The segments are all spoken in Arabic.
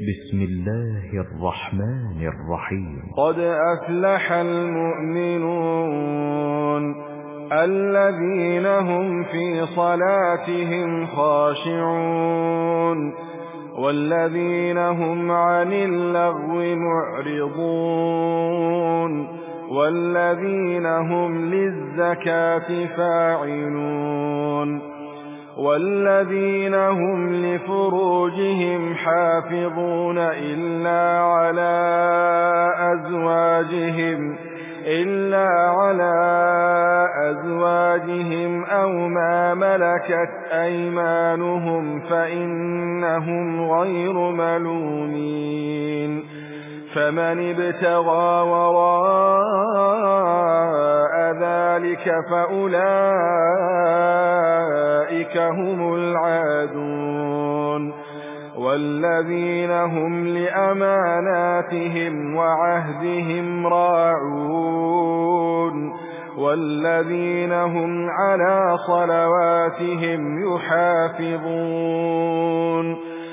بسم الله الرحمن الرحيم. قد أفلح المؤمنون الذين هم في صلاتهم خاشعون والذين هم عن اللغو معرضون والذين هم للزكاة فاعلون والذين هم لفروجهم حافظون إلا على أزواجهم أو ما ملكت أيمانهم فإنهم غير ملومين فمن ابتغى وراء ذلك فأولئك هم العادون والذين هم لأماناتهم وعهدهم راعون والذين هم على صلواتهم يحافظون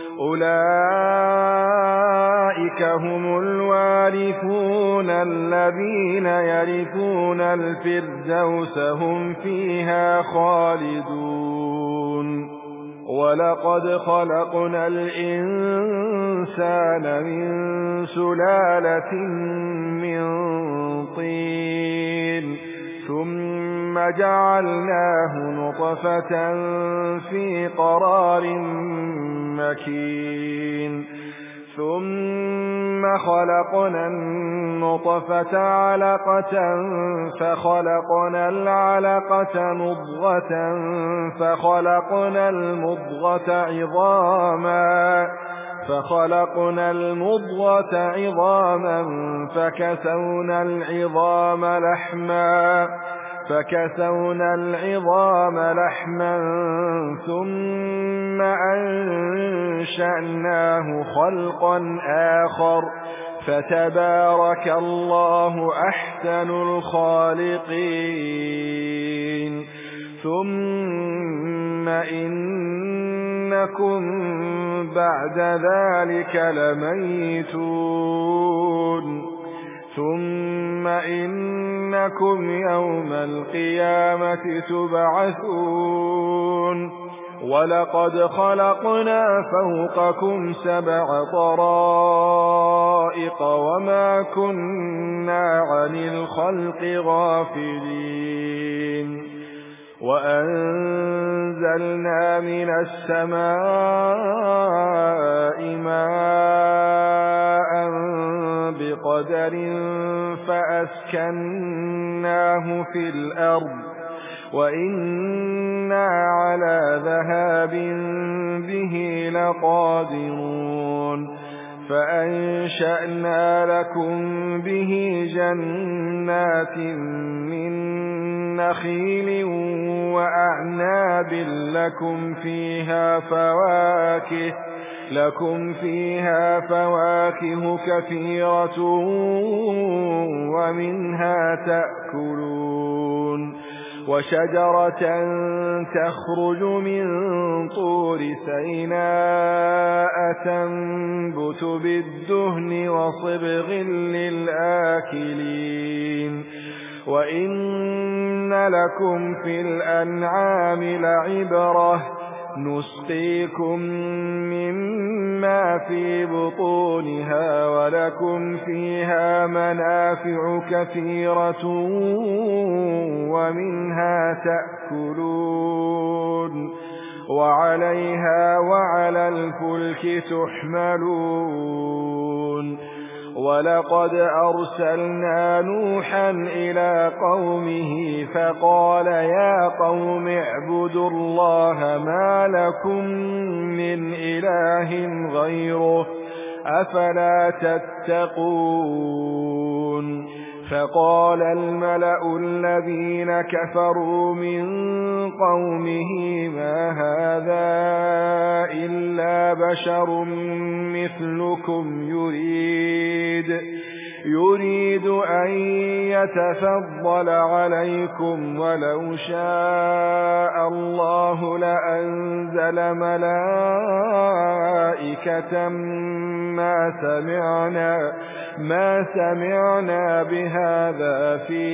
أولئك هم الوارثون الذين يرثون الفردوس هم فيها خالدون ولقد خلقنا الإنسان من سلالة من طين ثم جعلناه نطفة في قرار مكين ثم خلقنا النطفة علقة فخلقنا العلقة مضغة فخلقنا المضغة عظاما فكسونا العظام لحما ثم أنشأناه خلقا آخر فتبارك الله أحسن الخالقين ثم إنكم بعد ذلك لميتون ثم إنكم يوم القيامة تبعثون ولقد خلقنا فوقكم 7 طرائق وما كنا عن الخلق غافلين وأنزلنا من السماء ماء بقدر فأسكناه في الأرض وإنا على ذهاب به لقادرون فأنشأنا لكم به جنات من نخيل وأعناب لكم فيها فواكه كثيرة ومنها تأكلون وشجرة تخرج من طور سيناء تنبت بالدهن وصبغ للآكلين وإن لكم في الأنعام لعبرة نسقيكم مما في بطونها ولكم فيها منافع كثيرة ومنها تأكلون وعليها وعلى الفلك تحملون ولقد أرسلنا نوحا إلى قومه فقال يا قوم اعبدوا الله ما لكم من إله غيره أفلا تتقون فقال الملأ الذين كفروا من قومه ما هذا إلا بشر مثلكم يريد أن يتفضل عليكم ولو شاء الله لأنزل ملائكة ما ما سمعنا بهذا في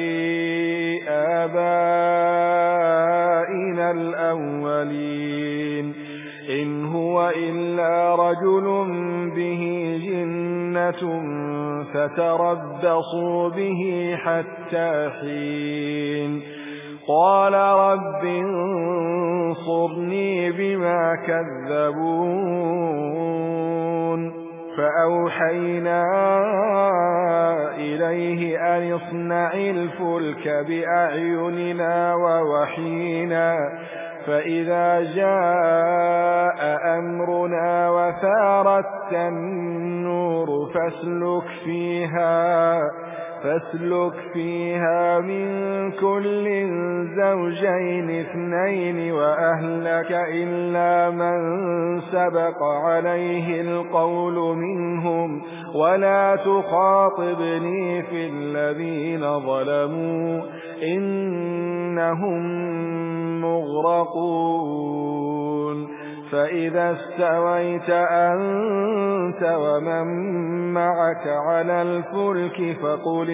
آبائنا الأولين إن هو إلا رجل به جنة فتربصوا به حتى حين قال رب انصرني بما كذبون فأوحينا إليه أن اصنع الفلك بأعيننا ووحينا فإذا جاء أمرنا وفارت النور فاسلك فيها من كل زوجين اثنين وأهلك إلا من سبق عليه القول منهم ولا تخاطبني في الذين ظلموا إنهم مغرقون فإذا استويت أنت ومن معك على الفلك فقل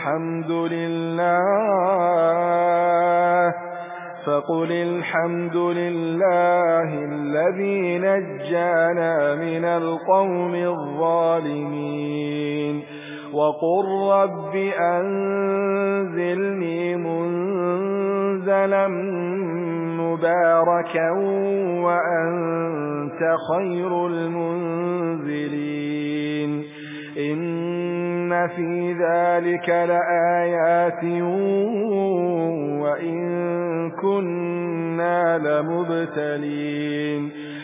الحمد لله الذي نجانا من القوم الظالمين وقل رب أنزلني منزلا مباركا وأنت خير المنزلين إن في ذلك لآيات وإن كنا لمبتلين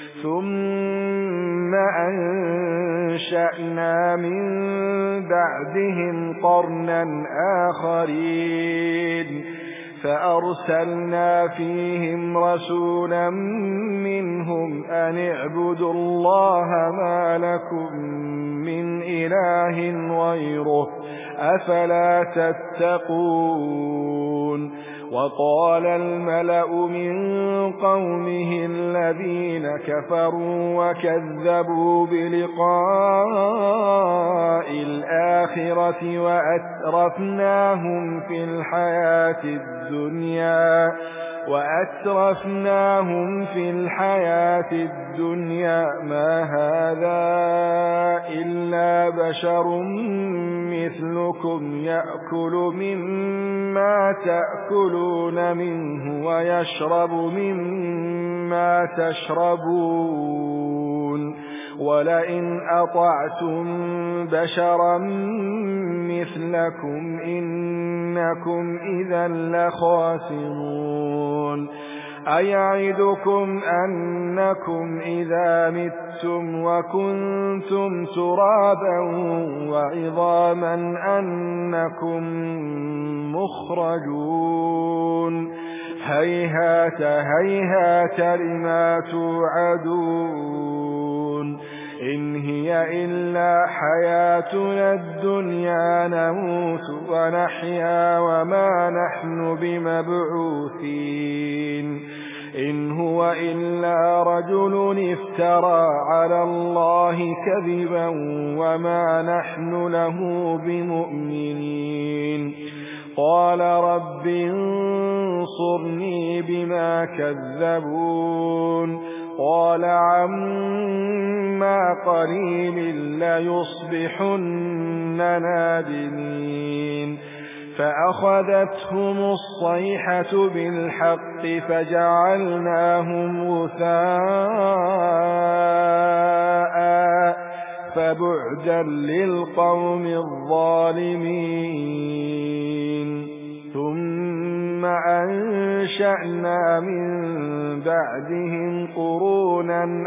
ثم أنشأنا من بعدهم قرنا آخرين فأرسلنا فيهم رسولا منهم أن اعبدوا الله ما لكم من إله غيره أفلا تتقون وقال الملأ من قومه الذين كفروا وكذبوا بلقاء الآخرة وأترفناهم في الحياة الدنيا ما هذا إلا بشر مثلكم يأكل مما تأكلون منه ويشرب مما تشربون ولئن أطعتم بشرا مثلكم إنكم إذا لخاسرون أيعدكم أنكم إذا متم وكنتم ترابا وعظاما أنكم مخرجون هيهات هيهات لما توعدون إن هي إلا حياتنا الدنيا نموت ونحيا وما نحن بمبعوثين إن هو إلا رجل افترى على الله كذبا وما نحن له بمؤمنين قال رب انصرني بما كذبون قال عما قليل ليصبحن نادمين فأخذتهم الصيحة بالحق فجعلناهم غثاء فبعدا للقوم الظالمين ثم أنشأنا من بعدهم قرونا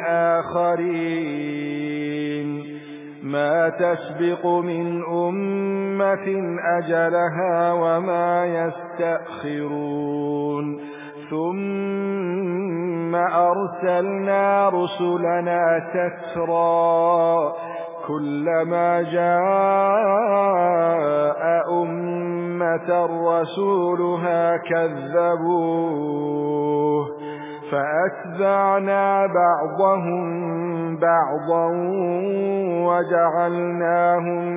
آخرين ما تسبق من أمة أجلها وما يستأخرون ثم أرسلنا رسلنا تترى كلما جاء أمة رسولها كذبوه فأتبعنا بعضهم بعضا وجعلناهم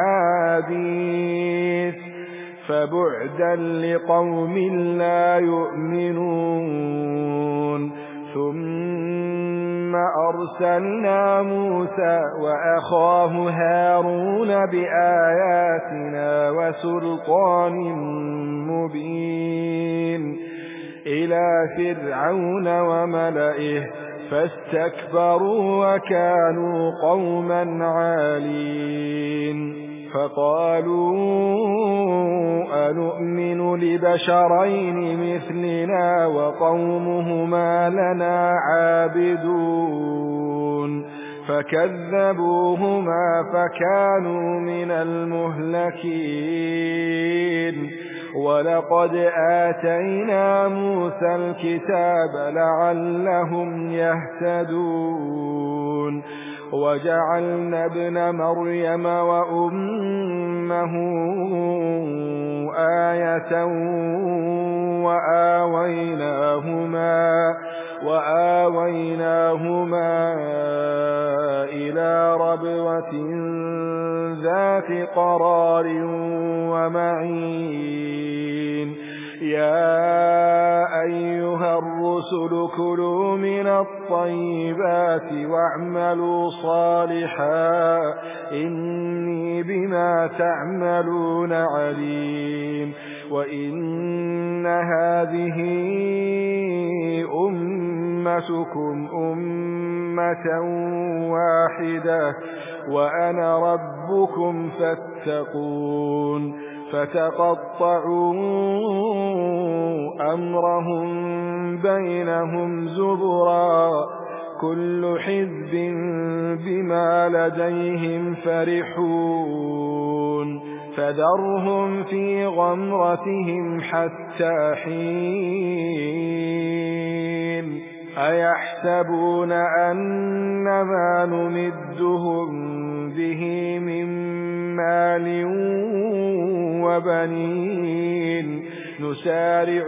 أحاديث فبعدا لقوم لا يؤمنون ثم أرسلنا موسى وأخاه هارون بآياتنا وسلطان مبين إلى فرعون وملئه فاستكبروا وكانوا قوما عالين فقالوا أنؤمن لبشرين مثلنا وقومهما لنا عابدون فكذبوهما فكانوا من المهلكين ولقد آتينا موسى الكتاب لعلهم يهتدون وجعلنا ابن مريم وأمه آية وآويناهما إلى ربوة ذات قرار ومعين يا أيها الرسل كلوا من الطيبات واعملوا صالحا إني بما تعملون عليم وإن هذه أمتكم أمة واحدة وأنا ربكم فاتقون فتقطعوا أمرهم بينهم زبرا كل حزب بما لديهم فرحون فذرهم في غمرتهم حتى حين أيحسبون أنما نمدهم به من مال وبنين نسارع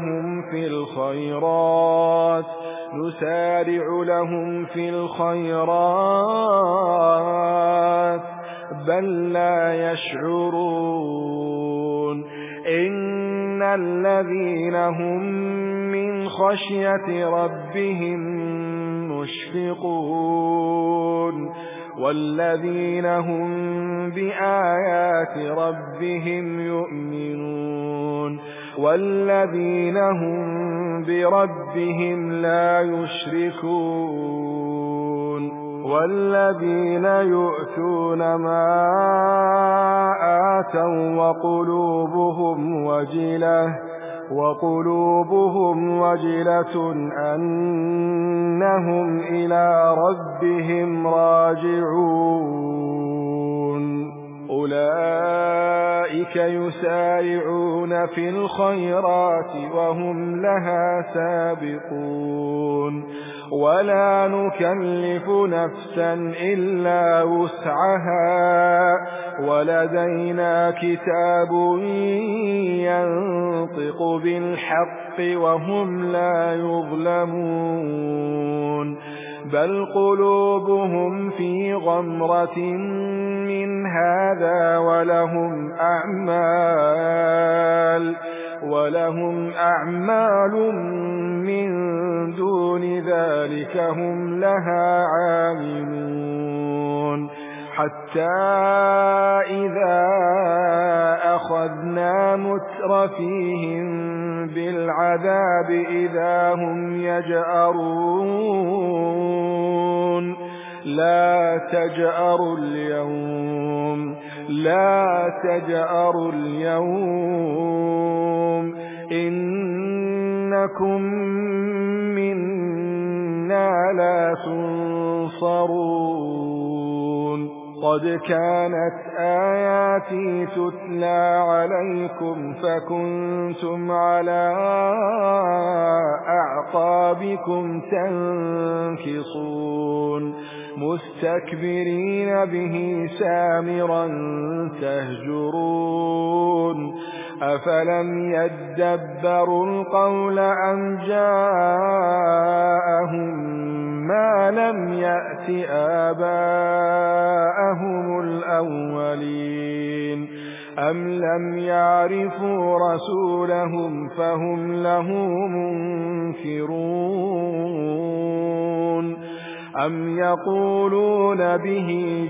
لهم في الخيرات بل لا يشعرون إن الذين هم من خشية ربهم مشفقون والذين هم بآيات ربهم يؤمنون والذين هم بربهم لا يشركون والذين يؤتون ما آتوا وقلوبهم وجلة أنهم إلى ربهم راجعون أولئك يسارعون في الخيرات وهم لها سابقون ولا نكلف نفسا إلا وسعها ولدينا كتاب ينطق بالحق وهم لا يظلمون بل قلوبهم في غمرة من هذا ولهم أعمال من دون ذلك هم لها عاملون حتى إذا أخذنا مترفيهم بالعذاب إذا هم يجأرون لا تجأروا اليوم إنكم منا لا تنصرون قد كانت آياتي تتلى عليكم فكنتم على أعقابكم تنكصون مستكبرين به سامرا تهجرون أفلم يدبروا القول أم جاءهم ما لم يأت آباءهم الأولين أم لم يعرفوا رسولهم فهم له منكرون أم يقولون به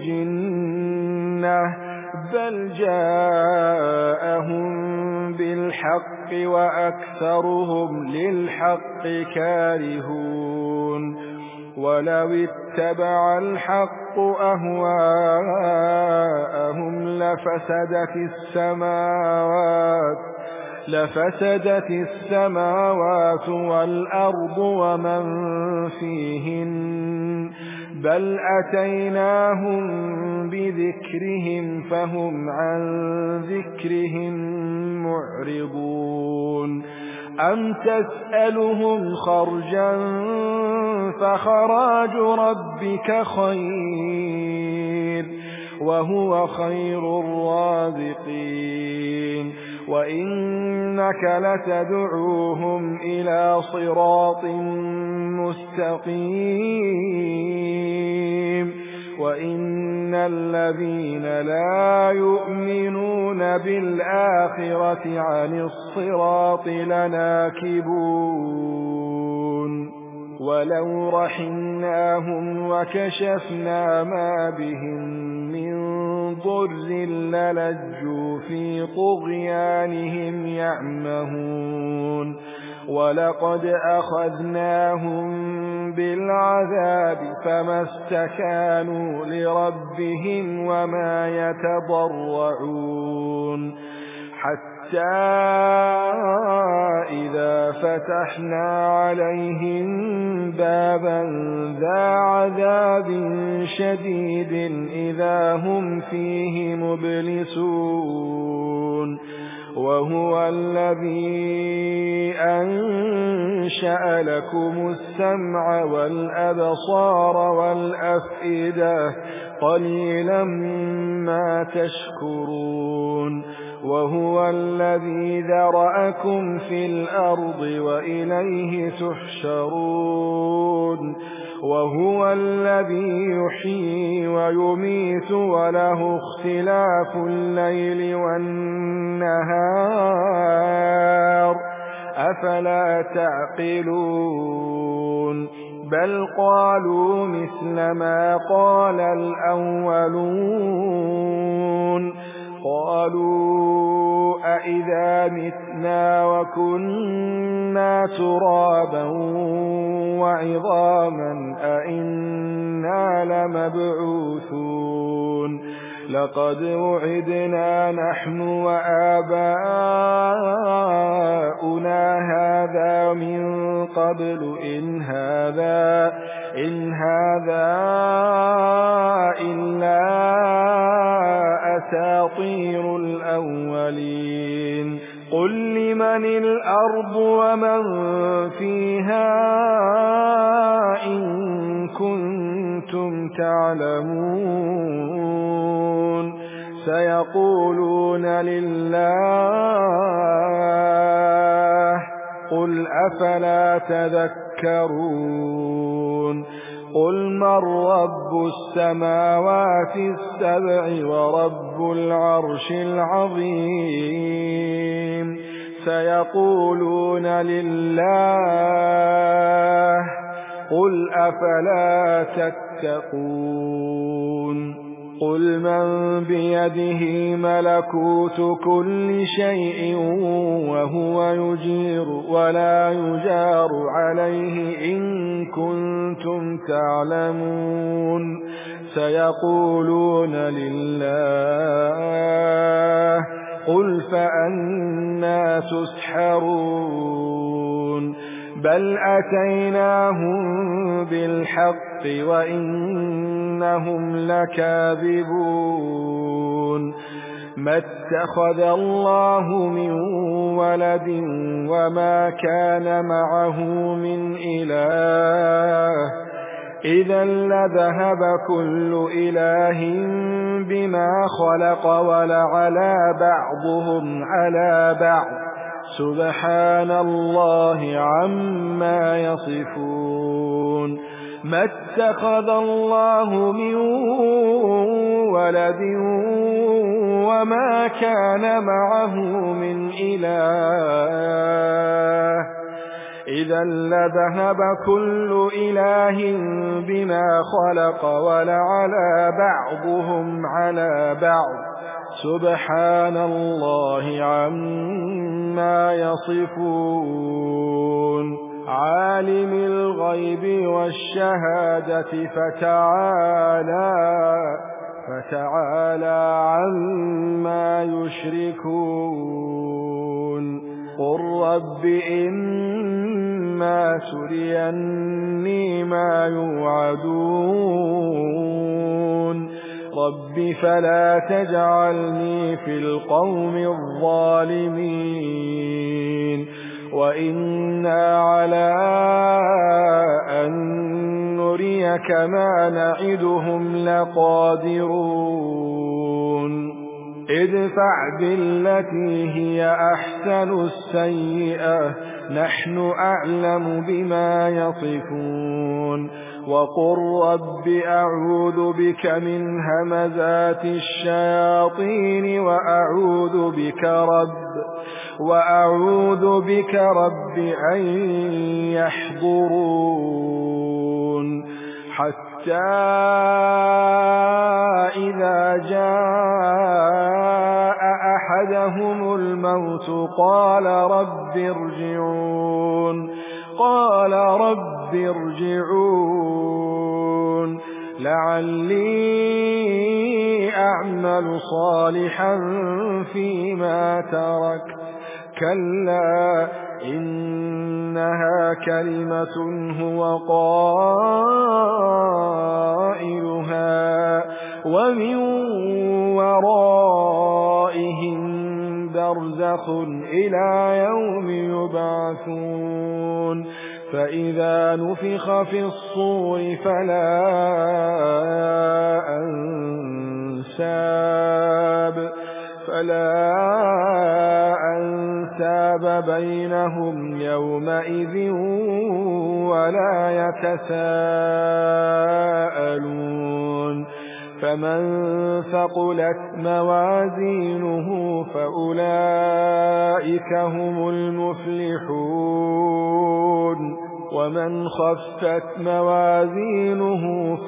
جنة بل جاءهم بالحق وأكثرهم للحق كارهون ولو اتبع الحق أهواءهم لفسدت السماوات والأرض ومن فيهن بل أتيناهم بذكرهم فهم عن ذكرهم معرضون أم تسألهم خرجا فخراج ربك خير وهو خير الرازقين وإنك لتدعوهم إلى صراط مستقيم وإن الذين لا يؤمنون بالآخرة عن الصراط لناكبون ولو رحمناهم وكشفنا ما بهم من ضر للجوا في طغيانهم يعمهون ولقد أخذناهم بالعذاب فما استكانوا لربهم وما يتضرعون حتى إذا فتحنا عليهم بابا ذا عذاب شديد إذا هم فيه مبلسون وهو الذي أنشأ لكم السمع والأبصار والأفئدة قليلا ما تشكرون وهو الذي ذرأكم في الأرض وإليه تحشرون وهو الذي يحيي ويميت وله اختلاف الليل والنهار أفلا تعقلون بل قالوا مثل ما قال الأولون قالوا أئذا متنا وكنا ترابا وعظاما أئنا لمبعوثون لقد وعدنا نحن وآباؤنا هذا من قبل إن هذا إلا أساطير الأولين قل لمن الأرض ومن فيها إن كنتم تعلمون سيقولون لله قل أفلا تذكرون قل من رب السماوات السبع ورب العرش العظيم سيقولون لله قل أفلا تتقون قل من بيده ملكوت كل شيء وهو يجير ولا يجار عليه إن كنتم تعلمون سيقولون لله قل فأنى تسحرون بل أتيناهم بالحق بالحق وإنهم لكاذبون ما اتخذ الله من ولد وما كان معه من إله إذا لذهب كل إله بما خلق ولعلى بعضهم على بعض سبحان الله عما يصفون ما اتخذ الله من ولد وما كان معه من إله إذا لذهب كل إله بما خلق ولعلى بعضهم على بعض سبحان الله عما يصفون عالم الغيب والشهادة فتعالى عما يشركون قل رب إما تريني ما يوعدون رب فلا تجعلني في القوم الظالمين وإنا على أن نريك ما نعدهم لقادرون ادفع بالتي هي أحسن السيئة نحن أعلم بما يصفون وقل رب أعوذ بك من همزات الشياطين وأعوذ بك رب أن يحضرون حتى إذا جاء أحدهم الموت قال رب ارجعون لعلي أعمل صالحا فيما ترك كلا إنها كلمة هو قائلها ومن ورائهم برزخ إلى يوم يبعثون فإذا نفخ في الصور فلا أنساب بينهم يومئذ ولا يتساءلون فمن ثقلت موازينه فأولئك هم المفلحون ومن خفت موازينه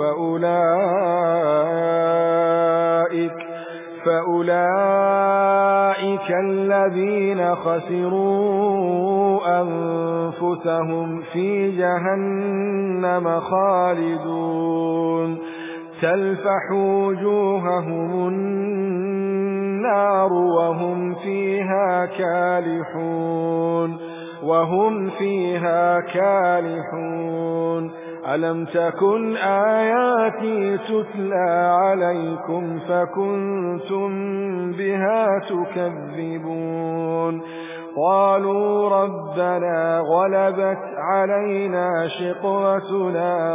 فأولئك الذين خسروا أنفسهم في جهنم خالدون تلفح وجوههم النار وهم فيها كالحون ألم تكن آياتي تتلى عليكم فكنتم بها تكذبون قالوا ربنا غلبت علينا شقوتنا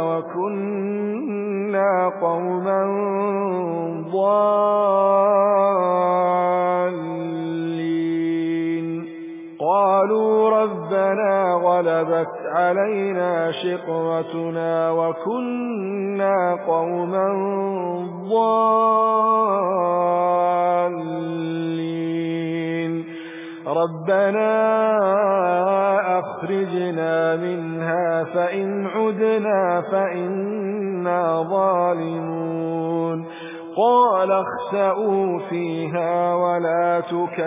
وكنا قوما ضالين قالوا ربنا غلبت علينا شقوتنا وكنا قوما ضالين ربنا أخرجنا منها فإن عدنا فإنا ظالمون قال اخسئوا فيها ولا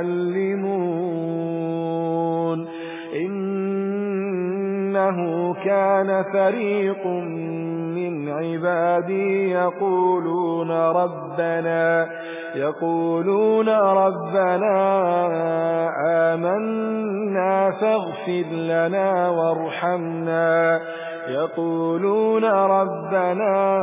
تكلمون إنه كان فريق من عبادي يقولون ربنا آمنا فاغفر لنا وارحمنا يقولون ربنا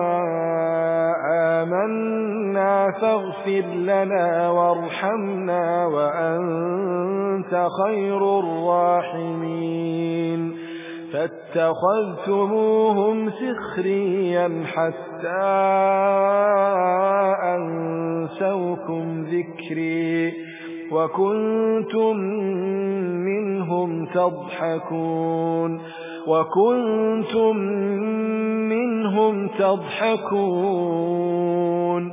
آمنا فاغفر لنا وارحمنا وأنت خير الراحمين فاتخذتموهم سخريا حتى أنسوكم ذكري وكنتم منهم تضحكون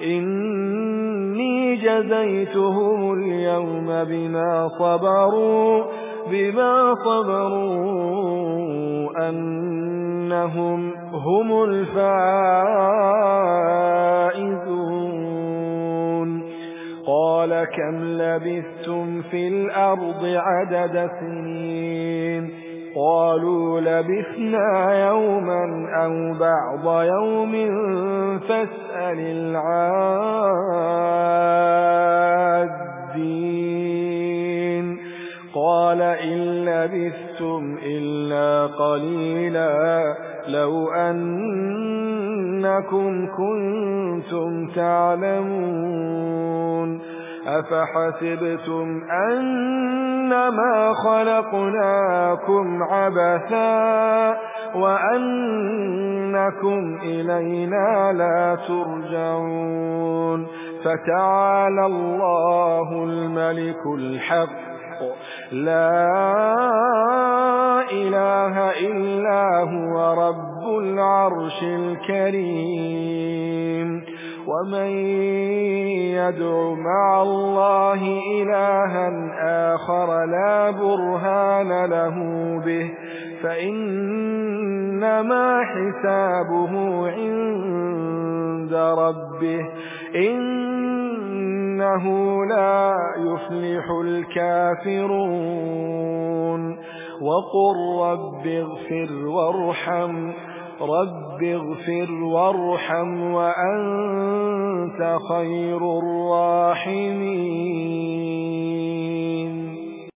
إني جزيتهم اليوم بما صبروا أنهم هم الفائزون قال كم لبثتم في الأرض عدد سنين قالوا لبثنا يوما أو بعض يوم فاسأل العادين قال إن لبثتم إلا قليلا لو أنكم كنتم تعلمون أفحسبتم أنما خلقناكم عبثا وأنكم إلينا لا ترجعون فتعالى الله الملك الحق لا إله إلا هو رب العرش الكريم ومن يدع مع الله إلها آخر لا برهان له به فإنما حسابه عند ربه إنه لا يفلح الكافرون وقل رب اغفر وارحم وأنت خير الراحمين